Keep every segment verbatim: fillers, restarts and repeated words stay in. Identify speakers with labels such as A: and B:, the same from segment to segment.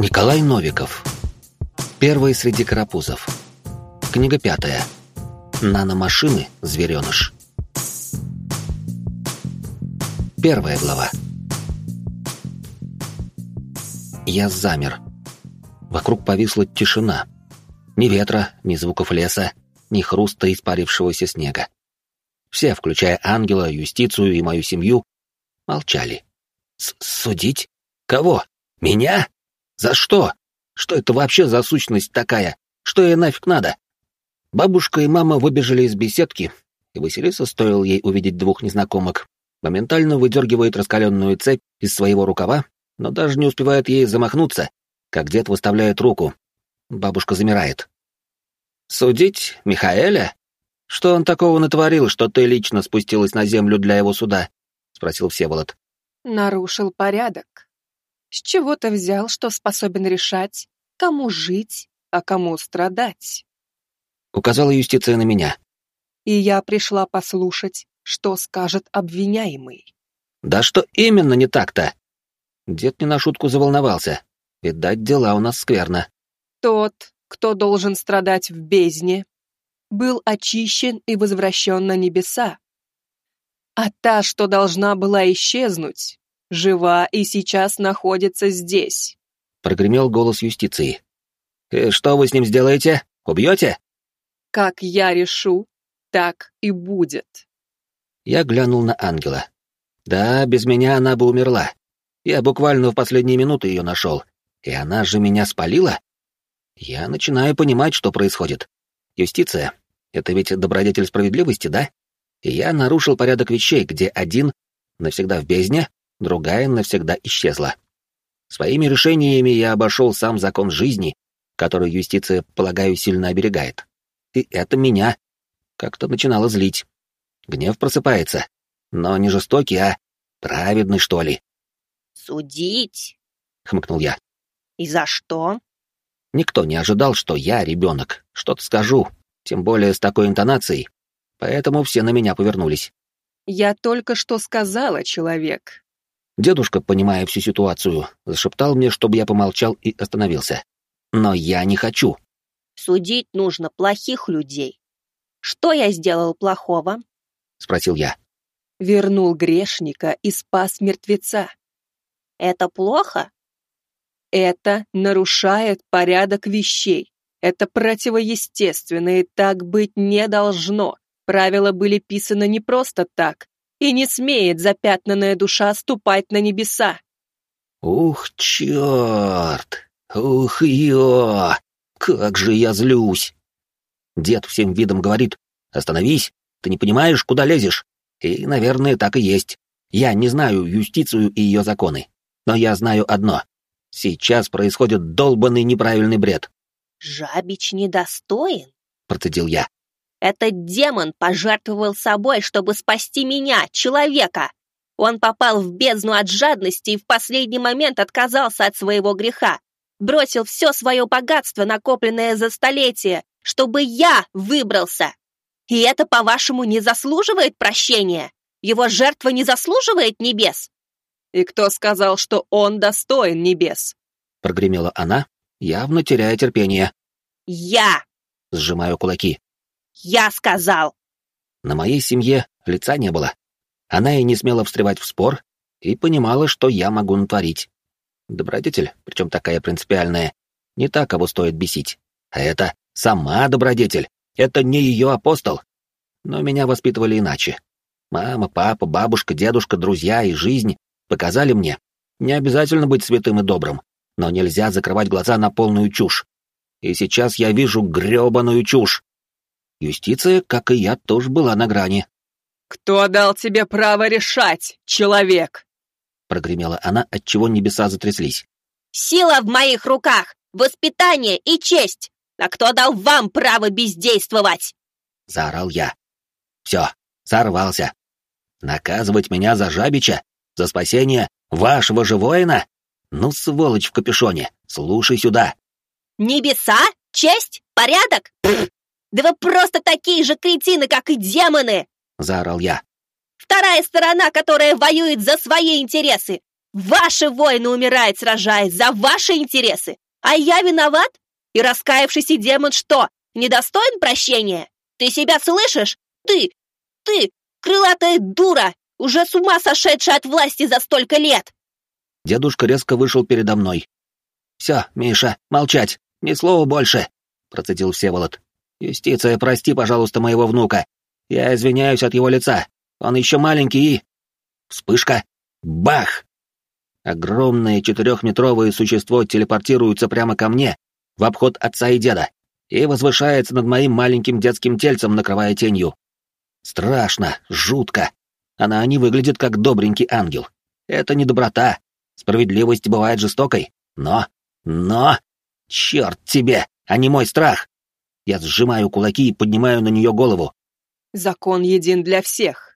A: Николай Новиков. Первый среди карапузов. Книга пятая. Наномашины, зверёныш. Первая глава. Я замер. Вокруг повисла тишина. Ни ветра, ни звуков леса, ни хруста испарившегося снега. Все, включая ангела, юстицию и мою семью, молчали. Судить? Кого? Меня? За что? Что это вообще за сущность такая? Что ей нафиг надо? Бабушка и мама выбежали из беседки, и Василиса, стоило ей увидеть двух незнакомок, моментально выдергивает раскаленную цепь из своего рукава, но даже не успевает ей замахнуться, как дед выставляет руку. Бабушка замирает. «Судить Михаэля? Что он такого натворил, что ты лично спустилась на землю для его суда?» — спросил Всеволод.
B: «Нарушил порядок. С чего ты взял, что способен решать, кому жить, а кому страдать?»
A: Указала юстиция на меня.
B: «И я пришла послушать, что скажет обвиняемый».
A: «Да что именно не так-то?» Дед не на шутку заволновался. Видать, дела у нас скверно.
B: «Тот, кто должен страдать в бездне, был очищен и возвращен на небеса. А та, что должна была исчезнуть, жива и сейчас находится здесь», —
A: прогремел голос юстиции. «И что вы с ним сделаете? Убьете?»
B: «Как я решу, так и будет».
A: Я глянул на ангела. Да, без меня она бы умерла. Я буквально в последние минуты ее нашел. И она же меня спалила? Я начинаю понимать, что происходит. Юстиция — это ведь добродетель справедливости, да? И я нарушил порядок вещей, где один навсегда в бездне, другая навсегда исчезла. Своими решениями я обошел сам закон жизни, который юстиция, полагаю, сильно оберегает. И это меня как-то начинало злить. Гнев просыпается, но не жестокий, а праведный, что ли.
C: «Судить?»
A: — хмыкнул я.
C: «И за что?»
A: Никто не ожидал, что я, ребенок, что-то скажу, тем более с такой интонацией, поэтому все на меня повернулись.
B: «Я только что сказала, человек».
A: Дедушка, понимая всю ситуацию, зашептал мне, чтобы я помолчал и остановился. Но я не хочу.
C: «Судить нужно плохих людей. Что я сделал плохого?»
A: — спросил я.
B: «Вернул грешника и спас мертвеца».
C: «Это плохо?»
B: «Это нарушает порядок вещей. Это противоестественно, и так быть не должно. Правила были писаны не просто так, и не смеет запятнанная душа ступать на небеса».
A: «Ух, черт! Ух, ё! Как же я злюсь!» Дед всем видом говорит: «Остановись, ты не понимаешь, куда лезешь». И, наверное, так и есть. Я не знаю юстицию и ее законы, но я знаю одно. Сейчас происходит долбанный неправильный бред.
C: «Жабич недостоин?»
A: — процедил я.
C: «Этот демон пожертвовал собой, чтобы спасти меня, человека. Он попал в бездну от жадности и в последний момент отказался от своего греха. Бросил все свое богатство, накопленное за столетия, чтобы я выбрался. И это, по-вашему, не заслуживает прощения? Его жертва не заслуживает небес?»
B: «И кто сказал, что он достоин небес?»
A: — прогремела она, явно теряя терпение.
C: «Я!»
A: — сжимаю кулаки.
C: «Я сказал!»
A: На моей семье лица не было. Она и не смела встревать в спор, и понимала, что я могу натворить. Добродетель, причем такая принципиальная, не та, кого стоит бесить. А это сама добродетель. Это не ее апостол. Но меня воспитывали иначе. Мама, папа, бабушка, дедушка, друзья и жизнь показали мне, не обязательно быть святым и добрым, но нельзя закрывать глаза на полную чушь. И сейчас я вижу грёбаную чушь. Юстиция, как и я, тоже была на грани.
B: «Кто дал тебе право решать, человек?»
A: — прогремела она, отчего небеса затряслись.
C: «Сила в моих руках, воспитание и честь! А кто дал вам право бездействовать?»
A: — заорал я. Все, сорвался. Наказывать меня за жабича? За спасение вашего же воина? Ну, сволочь в капюшоне, слушай сюда.
C: «Небеса? Честь? Порядок? Пфф, да вы просто такие же кретины, как и демоны!» —
A: заорал я.
C: «Вторая сторона, которая воюет за свои интересы! Ваши воины умирают, сражаясь за ваши интересы, а я виноват? И раскаявшийся демон что, недостоин прощения? Ты себя слышишь? Ты, ты, крылатая дура, уже с ума сошедшая от власти за столько лет!»
A: Дедушка резко вышел передо мной. «Все, Миша, молчать, ни слова больше», — процедил Всеволод. «Юстиция, прости, пожалуйста, моего внука. Я извиняюсь от его лица. Он еще маленький и...» Вспышка. Бах! Огромное четырехметровое существо телепортируется прямо ко мне, в обход отца и деда, и возвышается над моим маленьким детским тельцем, накрывая тенью. Страшно, жутко. Она не выглядит как добренький ангел. Это не доброта. Справедливость бывает жестокой. Но... Но... Черт тебе, а не мой страх! Я сжимаю кулаки и поднимаю на нее голову.
B: Закон един для всех.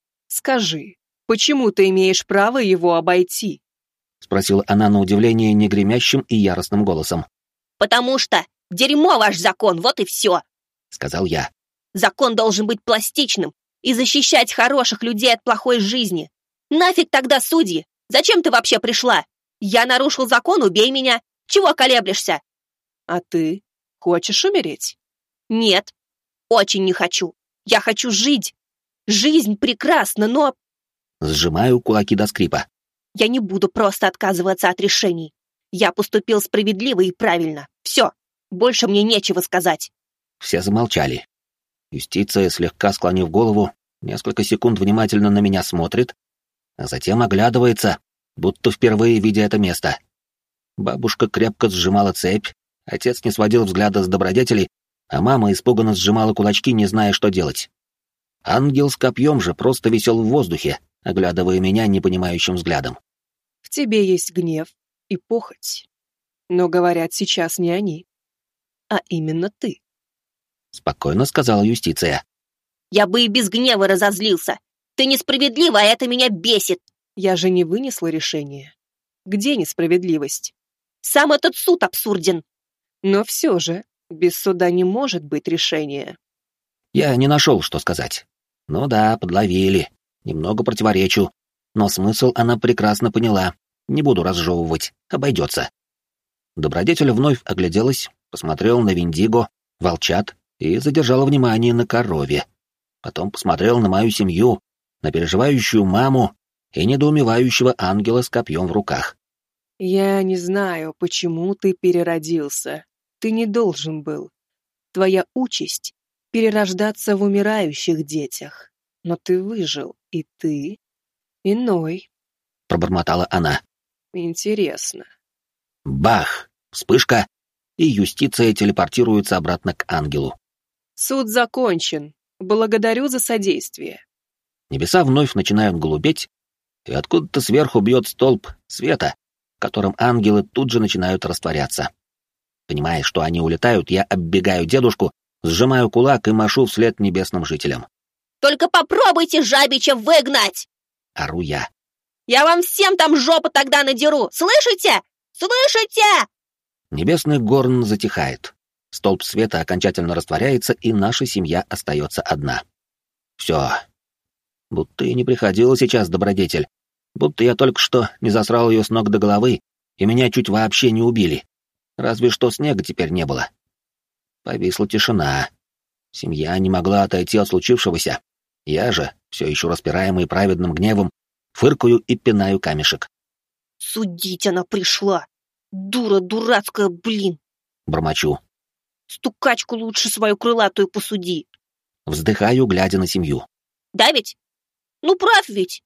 B: Скажи, почему ты имеешь право его обойти?
A: Спросила она на удивление негремящим и яростным голосом.
C: «Потому что дерьмо ваш закон, вот и все», —
A: сказал я.
C: «Закон должен быть пластичным и защищать хороших людей от плохой жизни. Нафиг тогда судьи? Зачем ты вообще пришла? Я нарушил закон, убей меня. Чего колеблешься?»
B: «А ты хочешь умереть?»
C: «Нет, очень не хочу. Я хочу жить. Жизнь прекрасна, но...»
A: Сжимаю кулаки до скрипа.
C: «Я не буду просто отказываться от решений. Я поступил справедливо и правильно. Все, больше мне нечего сказать».
A: Все замолчали. Юстиция, слегка склонив голову, несколько секунд внимательно на меня смотрит, а затем оглядывается, будто впервые видя это место. Бабушка крепко сжимала цепь, отец не сводил взгляда с добродетелей, а мама испуганно сжимала кулачки, не зная, что делать. Ангел с копьем же просто висел в воздухе, оглядывая меня непонимающим взглядом.
B: «В тебе есть гнев и похоть. Но говорят сейчас не они, а именно ты», —
A: спокойно сказала Юстиция.
C: «Я бы и без гнева разозлился. Ты несправедлива, а это меня бесит».
B: «Я же не вынесла решение. Где несправедливость?»
C: «Сам этот суд абсурден».
B: «Но все же, без суда не может быть решения».
A: Я не нашел, что сказать. Ну да, подловили. Немного противоречу. Но смысл она прекрасно поняла. Не буду разжевывать, обойдется. Добродетель вновь огляделась, посмотрел на Виндиго, волчат и задержала внимание на корове. Потом посмотрел на мою семью, на переживающую маму и недоумевающего ангела с копьем в руках.
B: «Я не знаю, почему ты переродился. Ты не должен был. Твоя участь — перерождаться в умирающих детях. Но ты выжил, и ты иной»,
A: — пробормотала она.
B: «Интересно».
A: Бах! Вспышка, и Юстиция телепортируется обратно к ангелу.
B: «Суд закончен. Благодарю за содействие».
A: Небеса вновь начинают голубеть, и откуда-то сверху бьет столб света, в котором ангелы тут же начинают растворяться. Понимая, что они улетают, я оббегаю дедушку, сжимаю кулак и машу вслед небесным жителям.
C: «Только попробуйте жабича выгнать!» —
A: ору я.
C: «Я вам всем там жопу тогда надеру! Слышите? Слышите?»
A: Небесный горн затихает. Столб света окончательно растворяется, и наша семья остается одна. Все. Будто и не приходила сейчас добродетель. Будто я только что не засрал ее с ног до головы, и меня чуть вообще не убили. Разве что снега теперь не было. Повисла тишина. Семья не могла отойти от случившегося. Я же, все еще распираемый праведным гневом, фыркаю и пинаю камешек.
C: «Судить она пришла! Дура дурацкая, блин!»
A: Бормочу.
C: «Стукачку лучше свою крылатую посуди!»
A: Вздыхаю, глядя на семью.
C: «Да ведь? Ну, прав ведь!»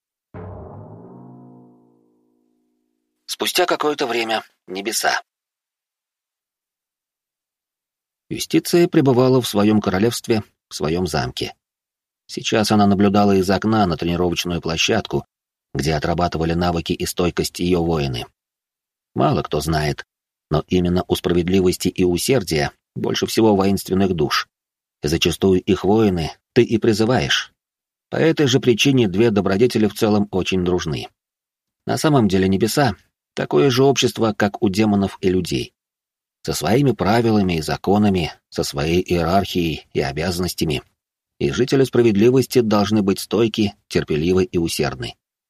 A: Спустя какое-то время небеса. Юстиция пребывала в своем королевстве, в своем замке. Сейчас она наблюдала из окна на тренировочную площадку, где отрабатывали навыки и стойкость ее воины. Мало кто знает, но именно у справедливости и усердия больше всего воинственных душ. И зачастую их воины ты и призываешь. По этой же причине две добродетели в целом очень дружны. На самом деле небеса — такое же общество, как у демонов и людей. Со своими правилами и законами, со своей иерархией и обязанностями. И жители справедливости должны быть стойки, терпеливы и усердны.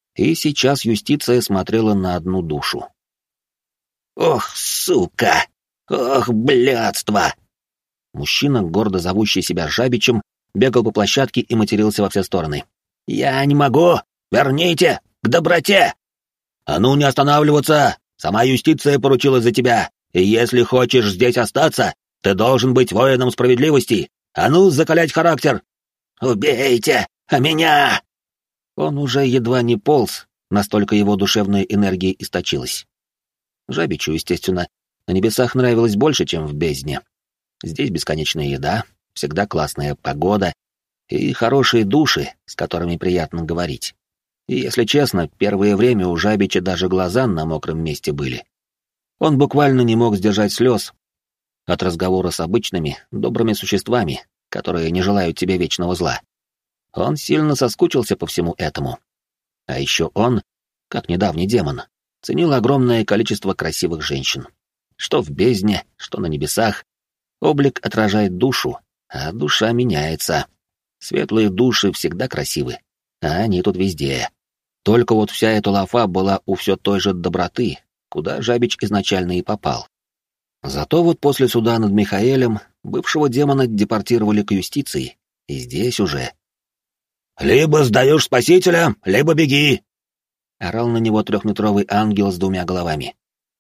A: И сейчас юстиция смотрела на одну душу. «Ох, сука! Ох, блядство!» Мужчина, гордо зовущий себя Жабичем, бегал по площадке и матерился во все стороны. «Я не могу! Верните! К доброте!» «А ну не останавливаться! Сама юстиция поручила за тебя! И если хочешь здесь остаться, ты должен быть воином справедливости! А ну, закалять характер!» «Убейте! А меня!» Он уже едва не полз, настолько его душевная энергия истощилась. Жабичу, естественно, на небесах нравилось больше, чем в бездне. Здесь бесконечная еда, всегда классная погода и хорошие души, с которыми приятно говорить. И, если честно, первое время у Жабича даже глаза на мокром месте были. Он буквально не мог сдержать слез от разговора с обычными, добрыми существами, которые не желают тебе вечного зла. Он сильно соскучился по всему этому. А еще он, как недавний демон, ценил огромное количество красивых женщин. Что в бездне, что на небесах. Облик отражает душу, а душа меняется. Светлые души всегда красивы, а они тут везде. Только вот вся эта лафа была у все той же доброты, куда Жабич изначально и попал. Зато вот после суда над Михаэлем бывшего демона депортировали к юстиции, и здесь уже... «Либо сдаешь спасителя, либо беги!» — орал на него трехметровый ангел с двумя головами.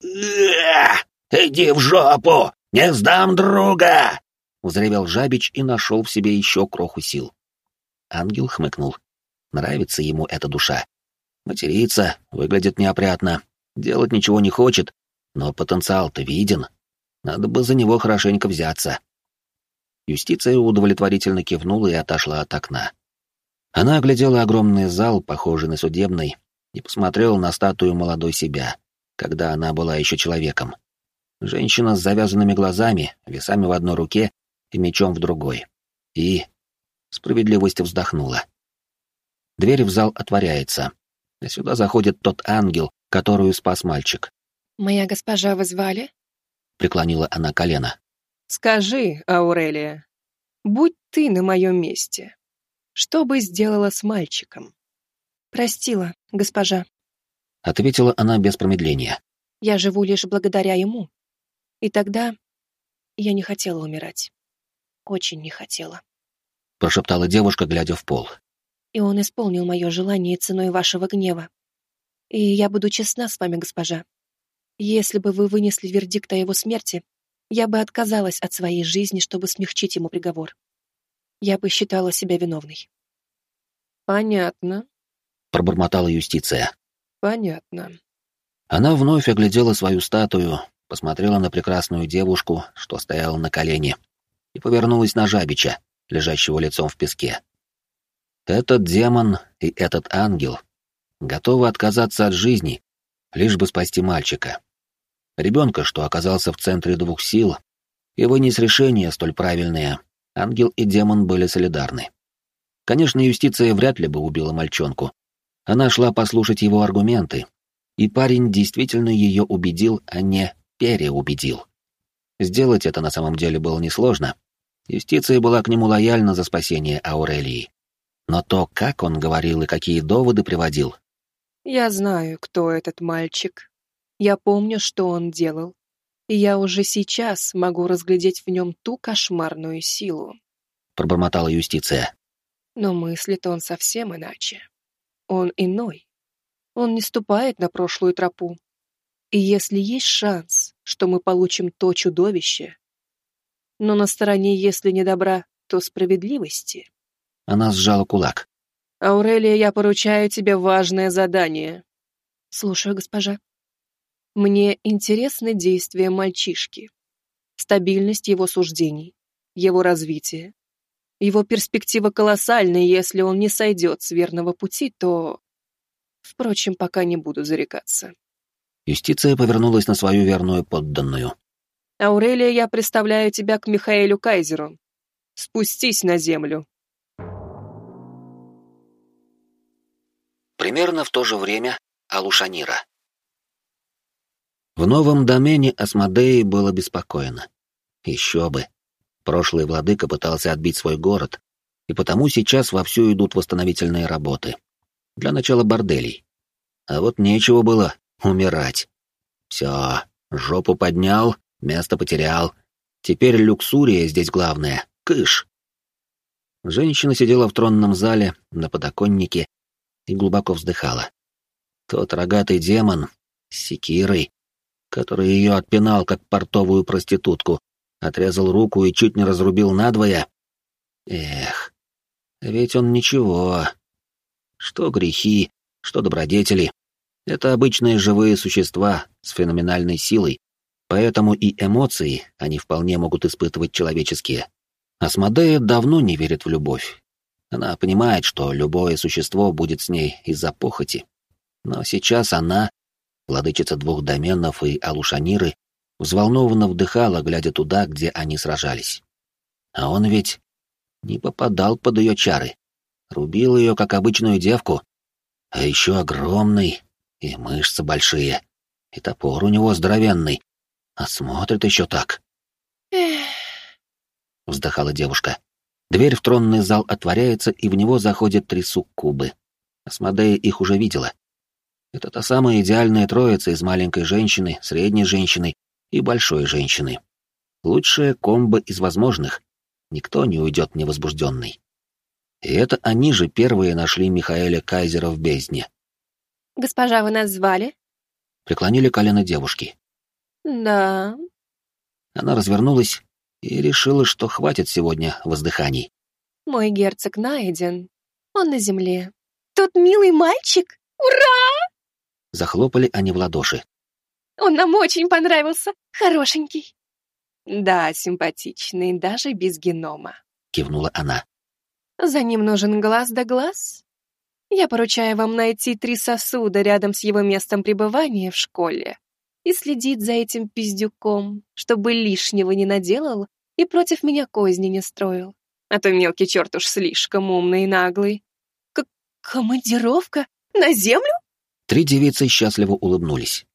A: «Иди в жопу! Не сдам друга!» — взревел Жабич и нашел в себе еще кроху сил. Ангел хмыкнул. Нравится ему эта душа. Матерится, выглядит неопрятно, делать ничего не хочет, но потенциал-то виден. Надо бы за него хорошенько взяться. Юстиция удовлетворительно кивнула и отошла от окна. Она оглядела огромный зал, похожий на судебный, и посмотрела на статую молодой себя, когда она была еще человеком. Женщина с завязанными глазами, весами в одной руке и мечом в другой. И... справедливость вздохнула. Дверь в зал отворяется, а сюда заходит тот ангел, которую спас мальчик.
B: «Моя госпожа, вы звали?»
A: — преклонила она колено.
B: «Скажи, Аурелия, будь ты на моем месте, что бы сделала с мальчиком?» «Простила, госпожа»,
A: — ответила она без промедления.
B: «Я живу лишь благодаря ему. И тогда я не хотела умирать. Очень не хотела», —
A: прошептала девушка, глядя в пол.
B: «И он исполнил мое желание ценой вашего гнева. И я буду честна с вами, госпожа. Если бы вы вынесли вердикт о его смерти, я бы отказалась от своей жизни, чтобы смягчить ему приговор. Я бы считала себя виновной». «Понятно», —
A: пробормотала юстиция.
B: «Понятно».
A: Она вновь оглядела свою статую, посмотрела на прекрасную девушку, что стояла на колене, и повернулась на Жабича, лежащего лицом в песке. Этот демон и этот ангел готовы отказаться от жизни, лишь бы спасти мальчика. Ребенка, что оказался в центре двух сил, и вынес решение столь правильное, ангел и демон были солидарны. Конечно, юстиция вряд ли бы убила мальчонку. Она шла послушать его аргументы, и парень действительно ее убедил, а не переубедил. Сделать это на самом деле было несложно. Юстиция была к нему лояльна за спасение Аурелии. Но то, как он говорил и какие доводы приводил...
B: «Я знаю, кто этот мальчик. Я помню, что он делал. И я уже сейчас могу разглядеть в нем ту кошмарную силу», —
A: пробормотала юстиция.
B: «Но мыслит он совсем иначе. Он иной. Он не ступает на прошлую тропу. И если есть шанс, что мы получим то чудовище, но на стороне, если не добра, то справедливости...»
A: Она сжала кулак.
B: «Аурелия, я поручаю тебе важное задание». «Слушаю, госпожа». «Мне интересны действия мальчишки, стабильность его суждений, его развитие. Его перспектива колоссальна, и если он не сойдет с верного пути, то... Впрочем, пока не буду зарекаться».
A: Юстиция повернулась на свою верную подданную.
B: «Аурелия, я представляю тебя к Михаэлю Кайзеру. Спустись на землю».
A: Примерно в то же время Алушанира. В новом домене Асмодеи было беспокойно. Еще бы. Прошлый владыка пытался отбить свой город, и потому сейчас вовсю идут восстановительные работы. Для начала борделей. А вот нечего было умирать. Все, жопу поднял, место потерял. Теперь люксурия здесь главная. Кыш. Женщина сидела в тронном зале, на подоконнике, и глубоко вздыхала. Тот рогатый демон с секирой, который ее отпинал, как портовую проститутку, отрезал руку и чуть не разрубил надвое. Эх, ведь он ничего. Что грехи, что добродетели. Это обычные живые существа с феноменальной силой, поэтому и эмоции они вполне могут испытывать человеческие. Асмодея давно не верит в любовь. Она понимает, что любое существо будет с ней из-за похоти. Но сейчас она, владычица двух доменов и Алушаниры, взволнованно вдыхала, глядя туда, где они сражались. А он ведь не попадал под ее чары. Рубил ее, как обычную девку. А еще огромный, и мышцы большие, и топор у него здоровенный. А смотрит еще так.
B: Эх.
A: Вздыхала девушка. Дверь в тронный зал отворяется, и в него заходят три суккубы. Асмодея их уже видела. Это та самая идеальная троица из маленькой женщины, средней женщины и большой женщины. Лучшая комбо из возможных. Никто не уйдет невозбужденный. И это они же первые нашли Михаэля Кайзера в бездне.
B: «Госпожа, вы нас звали?»
A: Преклонили колено девушки.
B: «Да».
A: Она развернулась и решила, что хватит сегодня воздыханий.
B: «Мой герцог найден. Он на земле». «Тот милый мальчик? Ура!»
A: Захлопали они в ладоши.
B: «Он нам очень понравился. Хорошенький». «Да, симпатичный, даже без генома»,
A: — кивнула она.
B: «За ним нужен глаз да глаз. Я поручаю вам найти три сосуда рядом с его местом пребывания в школе и следить за этим пиздюком, чтобы лишнего не наделал и против меня козни не строил. А то мелкий черт уж слишком умный и наглый. К командировка? На землю?»
A: Три девицы счастливо улыбнулись.